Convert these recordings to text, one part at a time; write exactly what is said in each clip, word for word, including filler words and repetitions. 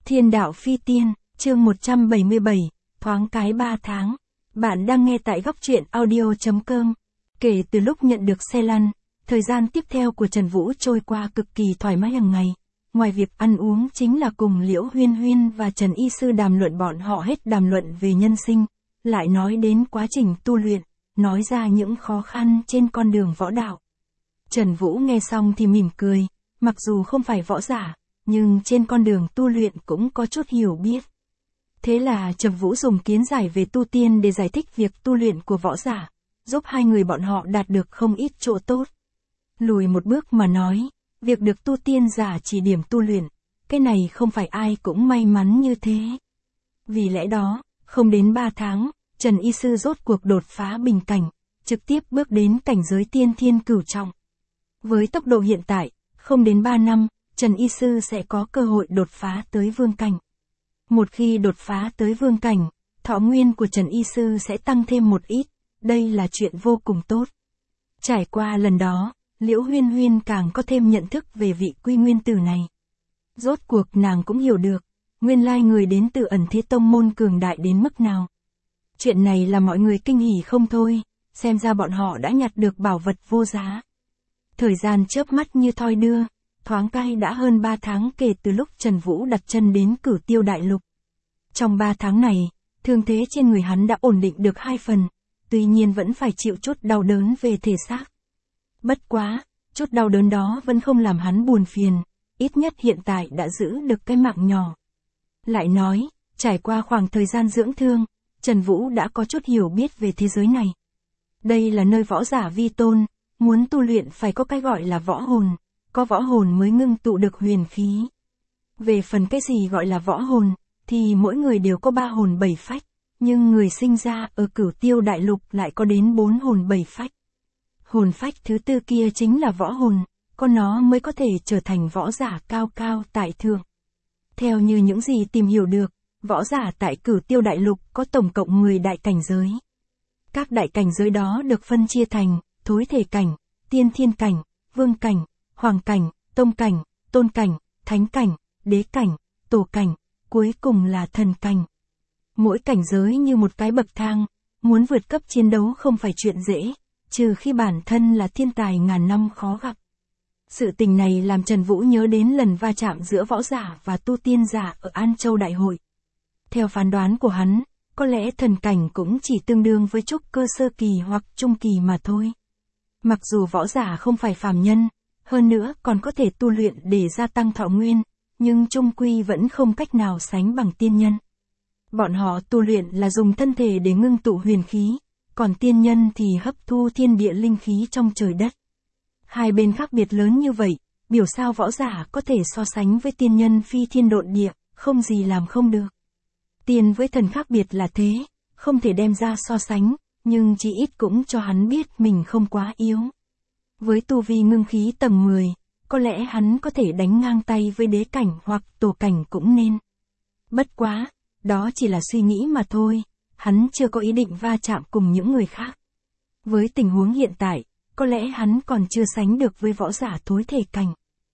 Thiên đạo phi tiên, chương một trăm bảy mươi bảy, thoáng cái ba tháng. Bạn đang nghe tại góc truyện audio chấm com. Kể từ lúc nhận được xe lăn, thời gian tiếp theo của Trần Vũ trôi qua cực kỳ thoải mái hàng ngày. Ngoài việc ăn uống chính là cùng Liễu Huyên Huyên và Trần Y Sư đàm luận, bọn họ hết đàm luận về nhân sinh, lại nói đến quá trình tu luyện, nói ra những khó khăn trên con đường võ đạo. Trần Vũ nghe xong thì mỉm cười, mặc dù không phải võ giả, nhưng trên con đường tu luyện cũng có chút hiểu biết. Thế là Trần Vũ dùng kiến giải về tu tiên để giải thích việc tu luyện của võ giả, giúp hai người bọn họ đạt được không ít chỗ tốt. Lùi một bước mà nói, việc được tu tiên giả chỉ điểm tu luyện, cái này không phải ai cũng may mắn như thế. Vì lẽ đó, không đến ba tháng, Trần Y Sư rốt cuộc đột phá bình cảnh, trực tiếp bước đến cảnh giới tiên thiên cửu trọng. Với tốc độ hiện tại, không đến ba năm, Trần Y Sư sẽ có cơ hội đột phá tới vương cảnh. Một khi đột phá tới vương cảnh, thọ nguyên của Trần Y Sư sẽ tăng thêm một ít, đây là chuyện vô cùng tốt. Trải qua lần đó, Liễu Huyên Huyên càng có thêm nhận thức về vị Quy Nguyên Tử này. Rốt cuộc nàng cũng hiểu được, nguyên lai người đến từ Ẩn Thế Tông môn cường đại đến mức nào. Chuyện này là mọi người kinh hỉ không thôi, xem ra bọn họ đã nhặt được bảo vật vô giá. Thời gian chớp mắt như thoi đưa, thoáng cái đã hơn ba tháng kể từ lúc Trần Vũ đặt chân đến Cửu Tiêu Đại Lục. Trong ba tháng này, thương thế trên người hắn đã ổn định được hai phần, tuy nhiên vẫn phải chịu chút đau đớn về thể xác. Bất quá, chút đau đớn đó vẫn không làm hắn buồn phiền, ít nhất hiện tại đã giữ được cái mạng nhỏ. Lại nói, trải qua khoảng thời gian dưỡng thương, Trần Vũ đã có chút hiểu biết về thế giới này. Đây là nơi võ giả vi tôn, muốn tu luyện phải có cái gọi là võ hồn, có võ hồn mới ngưng tụ được huyền khí. Về phần cái gì gọi là võ hồn, thì mỗi người đều có ba hồn bảy phách, nhưng người sinh ra ở Cửu Tiêu Đại Lục lại có đến bốn hồn bảy phách. Hồn phách thứ tư kia chính là võ hồn, có nó mới có thể trở thành võ giả cao cao tại thượng. Theo như những gì tìm hiểu được, võ giả tại Cửu Tiêu Đại Lục có tổng cộng mười đại cảnh giới. Các đại cảnh giới đó được phân chia thành thối thể cảnh, tiên thiên cảnh, vương cảnh, hoàng cảnh, tông cảnh, tôn cảnh, thánh cảnh, đế cảnh, tổ cảnh, cuối cùng là thần cảnh. Mỗi cảnh giới như một cái bậc thang, muốn vượt cấp chiến đấu không phải chuyện dễ, trừ khi bản thân là thiên tài ngàn năm khó gặp. Sự tình này làm Trần Vũ nhớ đến lần va chạm giữa võ giả và tu tiên giả ở An Châu Đại Hội. Theo phán đoán của hắn, có lẽ thần cảnh cũng chỉ tương đương với trúc cơ sơ kỳ hoặc trung kỳ mà thôi. Mặc dù võ giả không phải phàm nhân, hơn nữa còn có thể tu luyện để gia tăng thọ nguyên, nhưng chung quy vẫn không cách nào sánh bằng tiên nhân. Bọn họ tu luyện là dùng thân thể để ngưng tụ huyền khí, còn tiên nhân thì hấp thu thiên địa linh khí trong trời đất. Hai bên khác biệt lớn như vậy, biểu sao võ giả có thể so sánh với tiên nhân phi thiên độn địa, không gì làm không được. Tiên với thần khác biệt là thế, không thể đem ra so sánh, nhưng chỉ ít cũng cho hắn biết mình không quá yếu. Với tu vi ngưng khí tầng mười, có lẽ hắn có thể đánh ngang tay với đế cảnh hoặc tổ cảnh cũng nên. Bất quá, đó chỉ là suy nghĩ mà thôi, hắn chưa có ý định va chạm cùng những người khác. Với tình huống hiện tại, có lẽ hắn còn chưa sánh được với võ giả thối thể cảnh.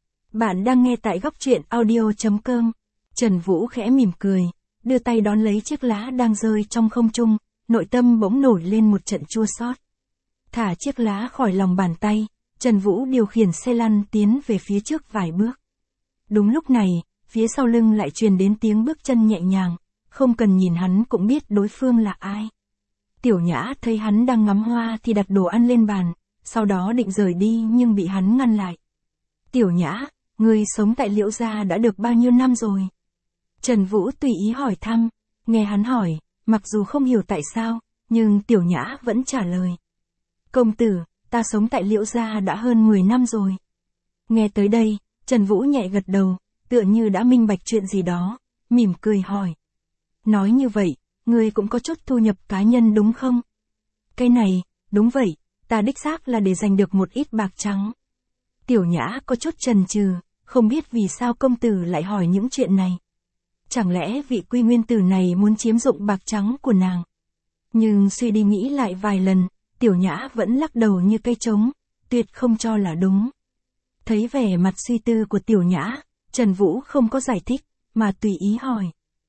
Bạn đang nghe tại góc truyện audio chấm com. Trần Vũ khẽ mỉm cười, đưa tay đón lấy chiếc lá đang rơi trong không trung, nội tâm bỗng nổi lên một trận chua xót. Thả chiếc lá khỏi lòng bàn tay, Trần Vũ điều khiển xe lăn tiến về phía trước vài bước. Đúng lúc này, phía sau lưng lại truyền đến tiếng bước chân nhẹ nhàng, không cần nhìn hắn cũng biết đối phương là ai. Tiểu Nhã thấy hắn đang ngắm hoa thì đặt đồ ăn lên bàn, sau đó định rời đi nhưng bị hắn ngăn lại. Tiểu Nhã, ngươi sống tại Liễu gia đã được bao nhiêu năm rồi? Trần Vũ tùy ý hỏi thăm, nghe hắn hỏi, mặc dù không hiểu tại sao, nhưng Tiểu Nhã vẫn trả lời. Công tử, ta sống tại Liễu gia đã hơn mười năm rồi. Nghe tới đây, Trần Vũ nhẹ gật đầu, tựa như đã minh bạch chuyện gì đó, mỉm cười hỏi. Nói như vậy, ngươi cũng có chút thu nhập cá nhân đúng không? Cái này, đúng vậy, ta đích xác là để giành được một ít bạc trắng. Tiểu Nhã có chút chần chừ, không biết vì sao công tử lại hỏi những chuyện này. Chẳng lẽ vị Quy Nguyên Tử này muốn chiếm dụng bạc trắng của nàng? Nhưng suy đi nghĩ lại vài lần, Tiểu Nhã vẫn lắc đầu như cây trống, tuyệt không cho là đúng. Thấy vẻ mặt suy tư của Tiểu Nhã, Trần Vũ không có giải thích, mà tùy ý hỏi.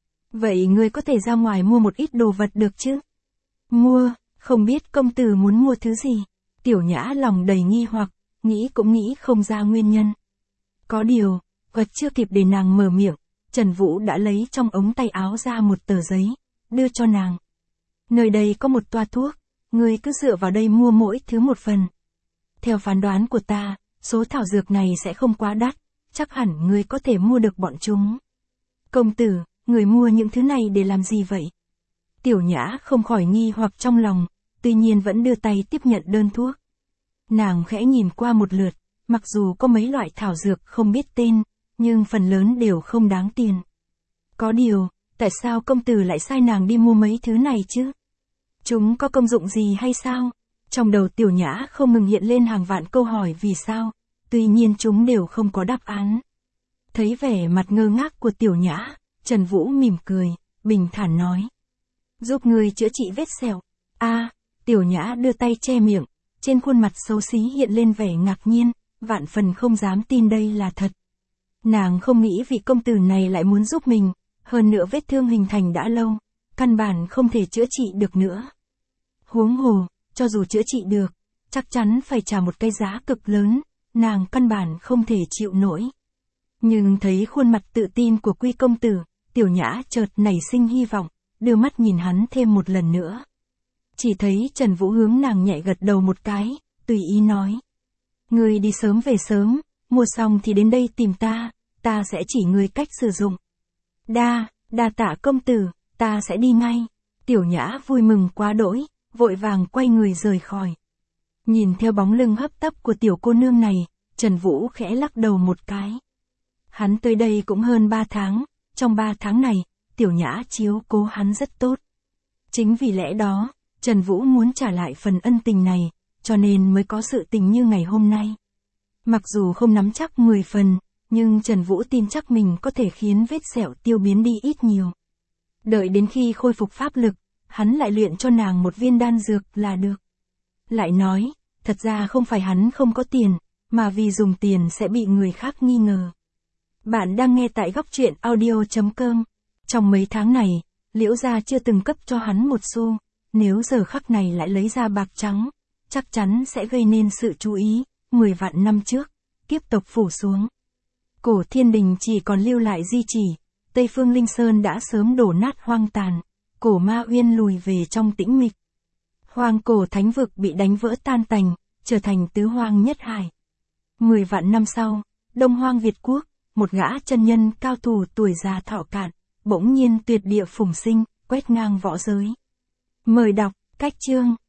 Vậy ngươi có thể ra ngoài mua một ít đồ vật được chứ? Mua, không biết công tử muốn mua thứ gì? Tiểu Nhã lòng đầy nghi hoặc, nghĩ cũng nghĩ không ra nguyên nhân. Có điều, vật chưa kịp để nàng mở miệng, Trần Vũ đã lấy trong ống tay áo ra một tờ giấy, đưa cho nàng. Nơi đây có một toa thuốc, ngươi cứ dựa vào đây mua mỗi thứ một phần. Theo phán đoán của ta, số thảo dược này sẽ không quá đắt, chắc hẳn ngươi có thể mua được bọn chúng. Công tử, người mua những thứ này để làm gì vậy? Tiểu Nhã không khỏi nghi hoặc trong lòng, tuy nhiên vẫn đưa tay tiếp nhận đơn thuốc. Nàng khẽ nhìn qua một lượt, mặc dù có mấy loại thảo dược không biết tên, nhưng phần lớn đều không đáng tiền. Có điều, tại sao công tử lại sai nàng đi mua mấy thứ này chứ? Chúng có công dụng gì hay sao? Trong đầu Tiểu Nhã không ngừng hiện lên hàng vạn câu hỏi vì sao, tuy nhiên chúng đều không có đáp án. Thấy vẻ mặt ngơ ngác của Tiểu Nhã, Trần Vũ mỉm cười, bình thản nói. Giúp người chữa trị vết sẹo. A, Tiểu Nhã đưa tay che miệng, trên khuôn mặt xấu xí hiện lên vẻ ngạc nhiên, vạn phần không dám tin đây là thật. Nàng không nghĩ vị công tử này lại muốn giúp mình, hơn nữa vết thương hình thành đã lâu, căn bản không thể chữa trị được nữa. Huống hồ, cho dù chữa trị được, chắc chắn phải trả một cái giá cực lớn, nàng căn bản không thể chịu nổi. Nhưng thấy khuôn mặt tự tin của Quy công tử, Tiểu Nhã chợt nảy sinh hy vọng, đưa mắt nhìn hắn thêm một lần nữa. Chỉ thấy Trần Vũ hướng nàng nhẹ gật đầu một cái, tùy ý nói. Ngươi đi sớm về sớm, mua xong thì đến đây tìm ta, ta sẽ chỉ ngươi cách sử dụng. Đa, đa tạ công tử, ta sẽ đi ngay. Tiểu Nhã vui mừng quá đỗi, vội vàng quay người rời khỏi. Nhìn theo bóng lưng hấp tấp của tiểu cô nương này, Trần Vũ khẽ lắc đầu một cái. Hắn tới đây cũng hơn ba tháng, trong ba tháng này, Tiểu Nhã chiếu cố hắn rất tốt. Chính vì lẽ đó, Trần Vũ muốn trả lại phần ân tình này, cho nên mới có sự tình như ngày hôm nay. Mặc dù không nắm chắc mười phần, nhưng Trần Vũ tin chắc mình có thể khiến vết sẹo tiêu biến đi ít nhiều. Đợi đến khi khôi phục pháp lực, hắn lại luyện cho nàng một viên đan dược là được. Lại nói, thật ra không phải hắn không có tiền, mà vì dùng tiền sẽ bị người khác nghi ngờ. Bạn đang nghe tại góc truyện audio chấm com. Trong mấy tháng này, Liễu gia chưa từng cấp cho hắn một xu, nếu giờ khắc này lại lấy ra bạc trắng, chắc chắn sẽ gây nên sự chú ý. Mười vạn năm trước, kiếp tộc phủ xuống. Cổ thiên đình chỉ còn lưu lại di chỉ, Tây Phương Linh Sơn đã sớm đổ nát hoang tàn, cổ ma uyên lùi về trong tĩnh mịch. Hoang cổ thánh vực bị đánh vỡ tan tành, trở thành tứ hoang nhất hải. Mười vạn năm sau, Đông Hoang Việt Quốc, một gã chân nhân cao thủ tuổi già thọ cạn, bỗng nhiên tuyệt địa phùng sinh, quét ngang võ giới. Mời đọc, cách chương.